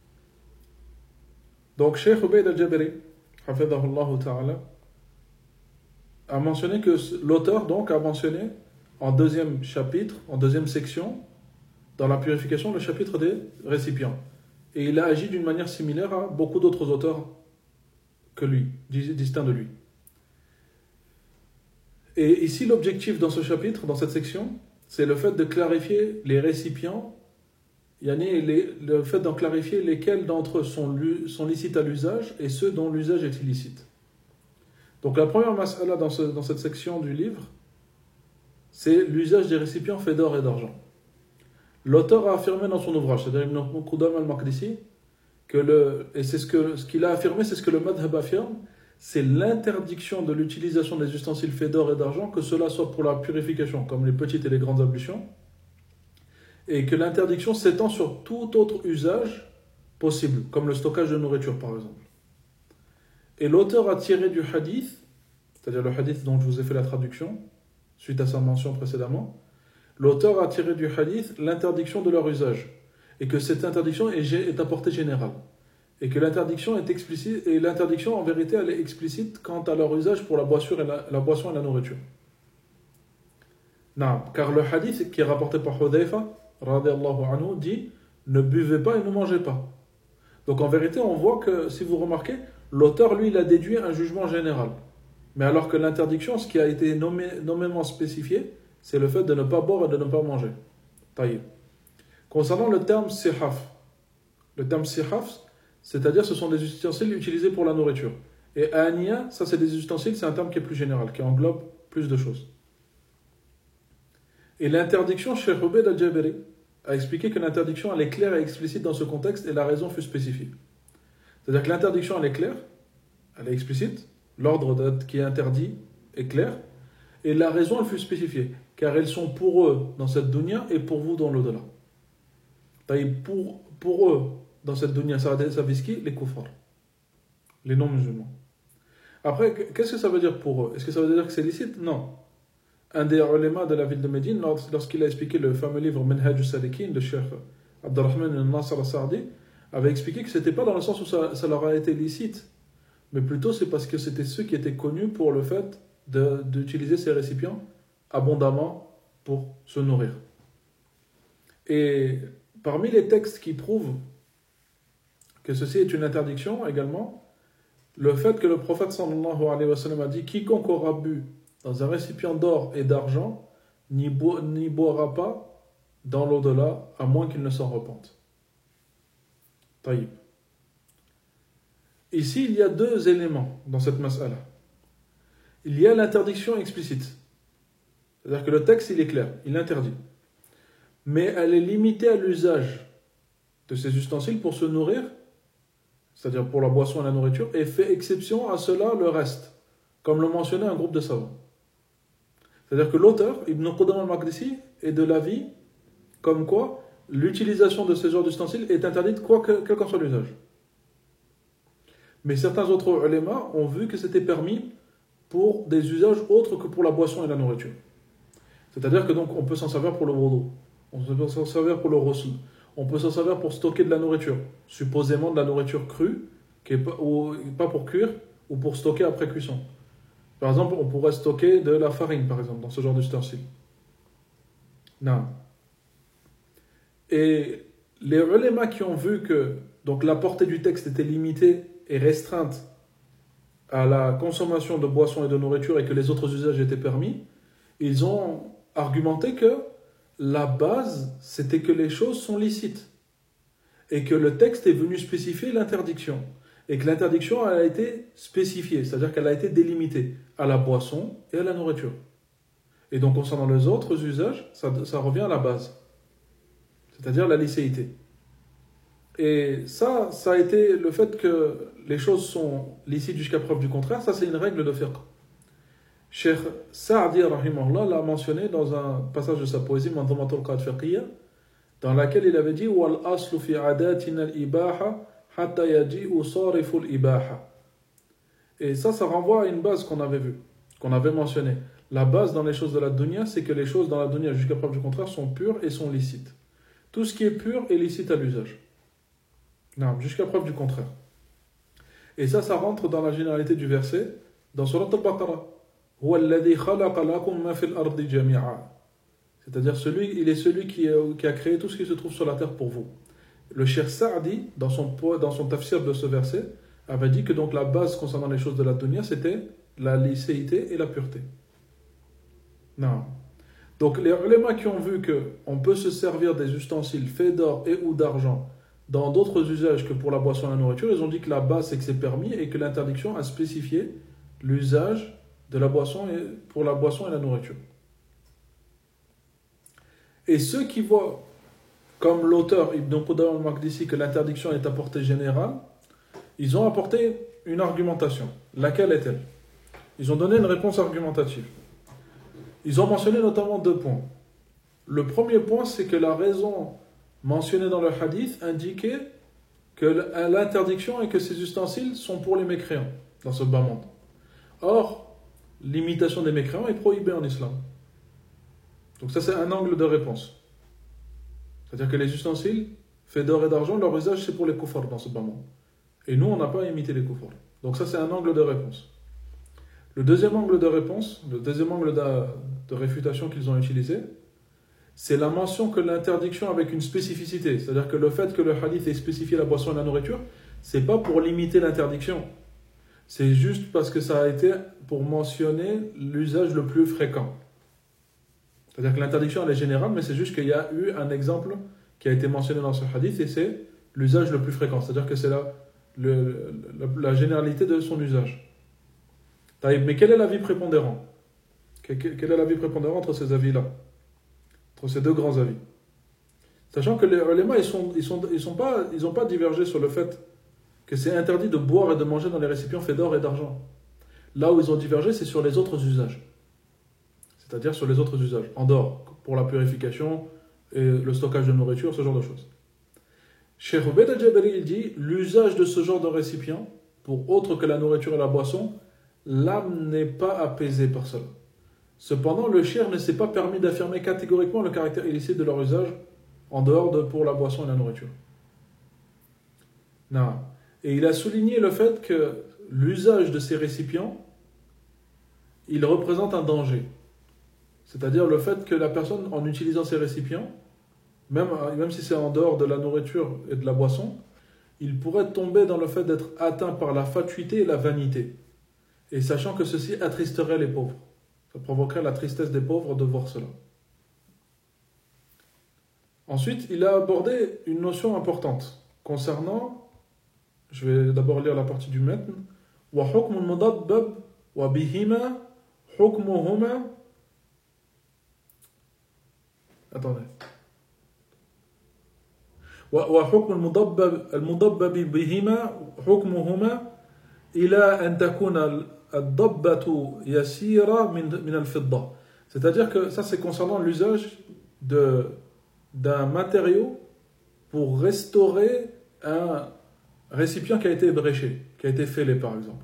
Donc, Cheikh Obeid al-Jabiri, hafidhahullah ta'ala, a mentionné que l'auteur donc a mentionné en deuxième chapitre, en deuxième section, dans la purification, le chapitre des récipients. Et il a agi d'une manière similaire à beaucoup d'autres auteurs que lui, distincts de lui. Et ici, l'objectif dans ce chapitre, dans cette section, c'est le fait de clarifier les récipients, le fait d'en clarifier lesquels d'entre eux sont licites à l'usage et ceux dont l'usage est illicite. Donc la première mas'ala dans cette section du livre, c'est l'usage des récipients faits d'or et d'argent. L'auteur a affirmé dans son ouvrage, c'est-à-dire Ibn Qudam al-Maqdisi, et c'est ce qu'il a affirmé, c'est ce que le madhab affirme, c'est l'interdiction de l'utilisation des ustensiles faits d'or et d'argent, que cela soit pour la purification, comme les petites et les grandes ablutions, et que l'interdiction s'étend sur tout autre usage possible, comme le stockage de nourriture par exemple. Et l'auteur a tiré du hadith, c'est-à-dire le hadith dont je vous ai fait la traduction, suite à sa mention précédemment, l'auteur a tiré du hadith l'interdiction de leur usage, et que cette interdiction est à portée générale, et que l'interdiction est explicite, et l'interdiction en vérité elle est explicite quant à leur usage pour la boisson et la nourriture. Non, car le hadith qui est rapporté par Hudayfa, radiyallahu anhu, dit ne buvez pas et ne mangez pas. Donc en vérité, on voit que, si vous remarquez, l'auteur, lui, il a déduit un jugement général. Mais alors que l'interdiction, ce qui a été nommément spécifié, c'est le fait de ne pas boire et de ne pas manger. Taïb. Concernant le terme sihaf, c'est-à-dire ce sont des ustensiles utilisés pour la nourriture. Et aniya, ça c'est des ustensiles, c'est un terme qui est plus général, qui englobe plus de choses. Et l'interdiction, Cheikh Ubayd al-Jabiri a expliqué que l'interdiction elle est claire et explicite dans ce contexte et la raison fut spécifiée. C'est-à-dire que l'interdiction elle est claire, elle est explicite, l'ordre qui est interdit est clair, et la raison elle fut spécifiée, car elles sont pour eux dans cette dunya et pour vous dans l'au-delà. Pour eux dans cette dunya, ça vise qui? Les kuffars, les non-musulmans. Après, qu'est-ce que ça veut dire pour eux? Est-ce que ça veut dire que c'est licite? Non. Un des ulémas de la ville de Médine, lorsqu'il a expliqué le fameux livre Minhaj al-Salikin de Cheikh Abdurrahman al-Nasr al-Sa'di, avait expliqué que c'était pas dans le sens où ça leur a été licite, mais plutôt c'est parce que c'était ceux qui étaient connus pour le fait d'utiliser ces récipients abondamment pour se nourrir. Et parmi les textes qui prouvent que ceci est une interdiction également, le fait que le prophète sallallahu alayhi wa sallam a dit quiconque aura bu dans un récipient d'or et d'argent n'y boira pas dans l'au-delà à moins qu'il ne s'en repente. Taïb. Ici, il y a deux éléments dans cette mas'ala. Il y a l'interdiction explicite. C'est-à-dire que le texte, il est clair, il interdit. Mais elle est limitée à l'usage de ces ustensiles pour se nourrir, c'est-à-dire pour la boisson et la nourriture, et fait exception à cela le reste, comme le mentionnait un groupe de savants. C'est-à-dire que l'auteur, Ibn Qudam al-Maqdisi, est de l'avis comme quoi l'utilisation de ces genres d'ustensiles est interdite, quel qu'en soit l'usage. Mais certains autres ulémas ont vu que c'était permis pour des usages autres que pour la boisson et la nourriture. C'est-à-dire que donc on peut s'en servir pour le wudu, on peut s'en servir pour le ghusl, on peut s'en servir pour stocker de la nourriture, supposément de la nourriture crue, ou pas pour cuire, ou pour stocker après cuisson. Par exemple, on pourrait stocker de la farine, par exemple, dans ce genre d'ustensile. Non. Et les ulémas qui ont vu que donc, la portée du texte était limitée et restreinte à la consommation de boissons et de nourriture et que les autres usages étaient permis, ils ont argumenté que la base, c'était que les choses sont licites et que le texte est venu spécifier l'interdiction et que l'interdiction a été spécifiée, c'est-à-dire qu'elle a été délimitée à la boisson et à la nourriture. Et donc concernant les autres usages, ça revient à la base, c'est-à-dire la licéité. Et ça a été le fait que les choses sont licites jusqu'à preuve du contraire, ça c'est une règle de fiqh. Cheikh Sa'di rahimahullah l'a mentionné dans un passage de sa poésie Manzumatul Qad Fiqhiyya, dans laquelle il avait dit wal aslu fi adatina al-ibaha hatta yaji'u sarifu al-ibaha. Et ça renvoie à une base qu'on avait vue, qu'on avait mentionnée. La base dans les choses de la dunya, c'est que les choses dans la dunya jusqu'à preuve du contraire sont pures et sont licites. Tout ce qui est pur est licite à l'usage. Non, jusqu'à preuve du contraire. Et ça rentre dans la généralité du verset dans Surat al-Baqarah. C'est-à-dire il est celui qui a créé tout ce qui se trouve sur la terre pour vous. Le Cheikh Sa'di, dans son tafsir de ce verset, avait dit que donc la base concernant les choses de la dunya, c'était la licéité et la pureté. Non. Donc les ulémas qui ont vu qu'on peut se servir des ustensiles faits d'or et ou d'argent dans d'autres usages que pour la boisson et la nourriture, ils ont dit que la base c'est que c'est permis et que l'interdiction a spécifié l'usage de la boisson pour la boisson et la nourriture. Et ceux qui voient comme l'auteur Ibn Qudama al-Maqdisi, que l'interdiction est à portée générale, ils ont apporté une argumentation. Laquelle est-elle? Ils ont donné une réponse argumentative. Ils ont mentionné notamment 2 points. Le premier point, c'est que la raison mentionnée dans le hadith indiquait que l'interdiction et que ces ustensiles sont pour les mécréants dans ce bas monde. Or, l'imitation des mécréants est prohibée en islam. Donc ça, c'est un angle de réponse. C'est-à-dire que les ustensiles faits d'or et d'argent, leur usage, c'est pour les koufars dans ce bas monde. Et nous, on n'a pas imité les koufars. Donc ça, c'est un angle de réponse. Le deuxième angle de réponse, le deuxième angle de réfutation qu'ils ont utilisé, c'est la mention que l'interdiction avec une spécificité. C'est-à-dire que le fait que le hadith ait spécifié la boisson et la nourriture, c'est pas pour limiter l'interdiction. C'est juste parce que ça a été pour mentionner l'usage le plus fréquent. C'est-à-dire que l'interdiction, elle est générale, mais c'est juste qu'il y a eu un exemple qui a été mentionné dans ce hadith et c'est l'usage le plus fréquent. C'est-à-dire que c'est la généralité de son usage. Mais quel est l'avis prépondérant? Quel est l'avis prépondérant entre ces avis-là? Entre ces 2 grands avis? Sachant que les ulémas, ils n'ont pas divergé sur le fait que c'est interdit de boire et de manger dans les récipients faits d'or et d'argent. Là où ils ont divergé, c'est sur les autres usages. C'est-à-dire sur les autres usages, en dehors, pour la purification et le stockage de nourriture, ce genre de choses. Cheikh Ubayd al-Jabari, il dit, l'usage de ce genre de récipient, pour autre que la nourriture et la boisson, l'âme n'est pas apaisée par cela. Cependant, le cheikh ne s'est pas permis d'affirmer catégoriquement le caractère illicite de leur usage, en dehors de pour la boisson et la nourriture. Non. Et il a souligné le fait que l'usage de ces récipients, il représente un danger. C'est-à-dire le fait que la personne, en utilisant ces récipients, même si c'est en dehors de la nourriture et de la boisson, il pourrait tomber dans le fait d'être atteint par la fatuité et la vanité. Et sachant que ceci attristerait les pauvres. Ça provoquerait la tristesse des pauvres de voir cela. Ensuite, il a abordé une notion importante concernant, je vais d'abord lire la partie du matn, wa hukm al-mudabbab wa bihima hukmuhuma. Attendez. وحكم المضبب بهما حكمهما إلى أن تكون الضبة يسيرة من الفضة. C'est-à-dire que ça, c'est concernant l'usage d'un matériau pour restaurer un récipient qui a été ébréché, qui a été fêlé par exemple.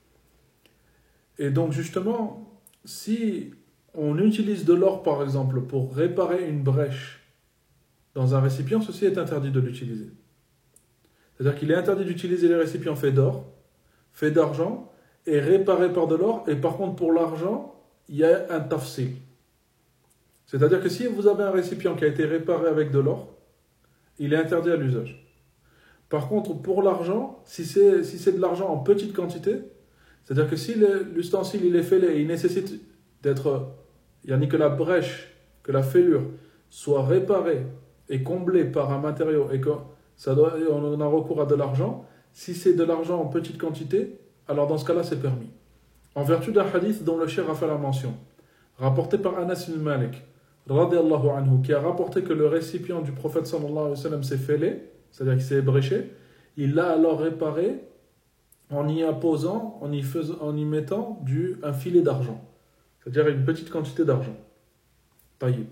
Et donc justement, si on utilise de l'or par exemple pour réparer une brèche dans un récipient, ceci est interdit de l'utiliser. C'est-à-dire qu'il est interdit d'utiliser les récipients faits d'or, faits d'argent et réparés par de l'or. Et par contre, pour l'argent, il y a un tafsil. C'est-à-dire que si vous avez un récipient qui a été réparé avec de l'or, il est interdit à l'usage. Par contre, pour l'argent, si c'est de l'argent en petite quantité, c'est-à-dire que si l'ustensile il est fêlé et il nécessite d'être, il n'y a ni que la brèche, que la fêlure soit réparée et comblée par un matériau et qu'on a recours à de l'argent, si c'est de l'argent en petite quantité, alors dans ce cas-là, c'est permis. En vertu d'un hadith dont le cheikh a fait la mention, rapporté par Anas ibn Malik, radiyallahu anhu, qui a rapporté que le récipient du prophète sallallahu alayhi wa sallam s'est fêlé, c'est-à-dire qu'il s'est ébréché, il l'a alors réparé en y apposant, en y mettant un filet d'argent, c'est-à-dire une petite quantité d'argent. Taïb.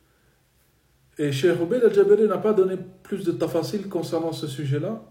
Et Cheikh Ubayd al-Jabari n'a pas donné plus de tafasil concernant ce sujet-là,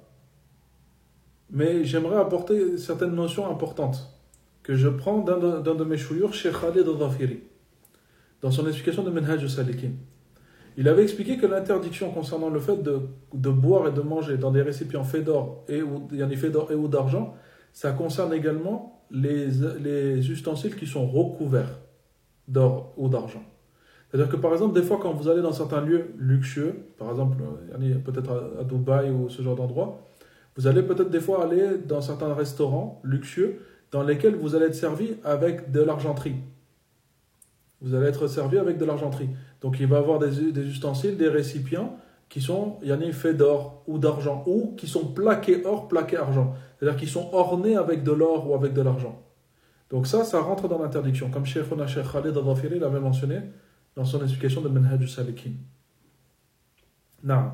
mais j'aimerais apporter certaines notions importantes que je prends d'un de mes chouyours, Cheikh Khalid al-Dhafiri, dans son explication de Minhaj al-Salikin. Il avait expliqué que l'interdiction concernant le fait de boire et de manger dans des récipients faits d'or et ou d'argent, ça concerne également les ustensiles qui sont recouverts d'or ou d'argent. C'est-à-dire que par exemple, des fois quand vous allez dans certains lieux luxueux, par exemple peut-être à Dubaï ou ce genre d'endroit, vous allez peut-être des fois aller dans certains restaurants luxueux dans lesquels vous allez être servi avec de l'argenterie. Vous allez être servi avec de l'argenterie. Donc il va y avoir des ustensiles, des récipients qui sont faits d'or ou d'argent, ou qui sont plaqués or, plaqués argent. C'est-à-dire qu'ils sont ornés avec de l'or ou avec de l'argent. Donc ça rentre dans l'interdiction, comme Cheikh Khalid al-Dhafiri l'avait mentionné dans son explication de Minhaj al-Salikin. Non.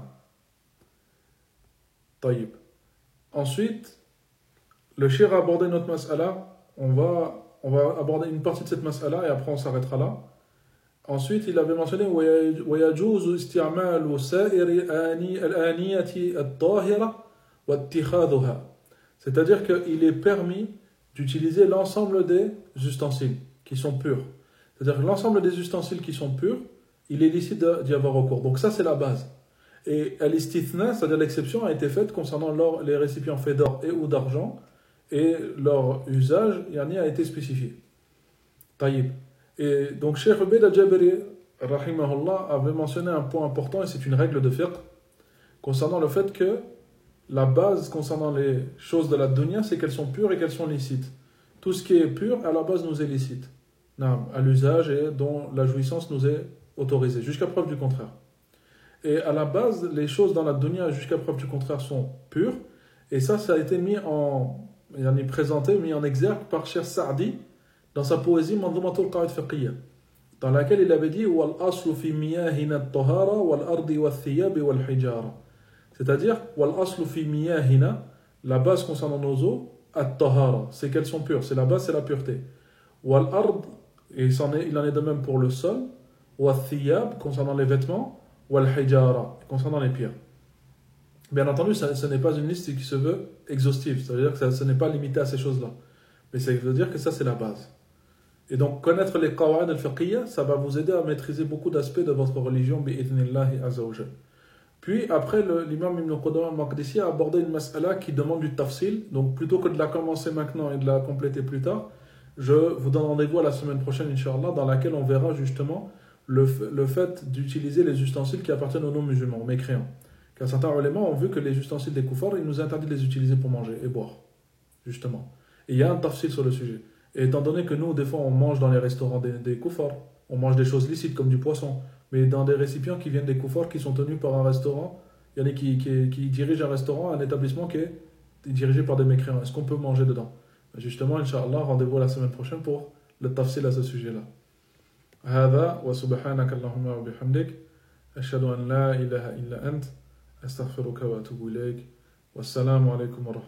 طيب. Ensuite, le shir a abordé notre mas'ala. On va aborder une partie de cette mas'ala et après on s'arrêtera là. Ensuite, il avait mentionné ويجوز استعمال سائر الآنية الطاهرة واتخاذها. C'est-à-dire qu'il est permis d'utiliser l'ensemble des ustensiles qui sont purs. C'est-à-dire que l'ensemble des ustensiles qui sont purs, il est licite d'y avoir recours. Donc ça, c'est la base. Et l'istithna, c'est-à-dire l'exception, a été faite concernant les récipients faits d'or et ou d'argent, et leur usage a été spécifié. Taïb. Et donc, Cheikh Ubayd al-Jabiri, rahimahullah, avait mentionné un point important, et c'est une règle de fiqh, concernant le fait que la base concernant les choses de la dunya, c'est qu'elles sont pures et qu'elles sont licites. Tout ce qui est pur, à la base, nous est licite. À l'usage et dont la jouissance nous est autorisée, jusqu'à preuve du contraire. Et à la base, les choses dans la dunya, jusqu'à preuve du contraire, sont pures. Et ça a été mis en exergue par Cheikh Sa'di dans sa poésie Manzumatul Qawaid Fiqhiyya, dans laquelle il avait dit Wal aslu fi miyahina at-tahara wal ardi wal thiyab wal hijara. C'est-à-dire, Wal aslu fi miyahina, la base concernant nos eaux, at-tahara, c'est qu'elles sont pures, c'est la base, c'est la pureté. Wal ard, et il en est de même pour le sol, wal thiyab, concernant les vêtements, wal hijara, concernant les pierres. Bien entendu, ce n'est pas une liste qui se veut exhaustive, c'est-à-dire que ce n'est pas limité à ces choses-là. Mais ça veut dire que ça, c'est la base. Et donc, connaître les qawa'id al-fiqhiyya, ça va vous aider à maîtriser beaucoup d'aspects de votre religion, bi'idhnillahi azza wa jal. Puis, après, l'imam Ibn Qudama al-Maqdisi a abordé une mas'ala qui demande du tafsil. Donc, plutôt que de la commencer maintenant et de la compléter plus tard, je vous donne rendez-vous à la semaine prochaine, Inch'Allah, dans laquelle on verra justement le fait d'utiliser les ustensiles qui appartiennent aux non-musulmans, aux mécréants. Car certains éléments ont vu que les ustensiles des koufars, il nous interdit de les utiliser pour manger et boire, justement. Et il y a un tafsil sur le sujet. Et étant donné que nous, des fois, on mange dans les restaurants des koufars, on mange des choses licites comme du poisson, mais dans des récipients qui viennent des koufars, qui sont tenus par un restaurant, il y en a qui dirigent un restaurant, un établissement qui est dirigé par des mécréants. Est-ce qu'on peut manger dedans? Justement, Inch'Allah, rendez-vous la semaine prochaine pour le tafsil à ce sujet-là. هذا وسبحانك اللهم وبحمدك أشهد أن لا إله إلا أنت أستغفرك وأتوب إليك والسلام عليكم ورحمة الله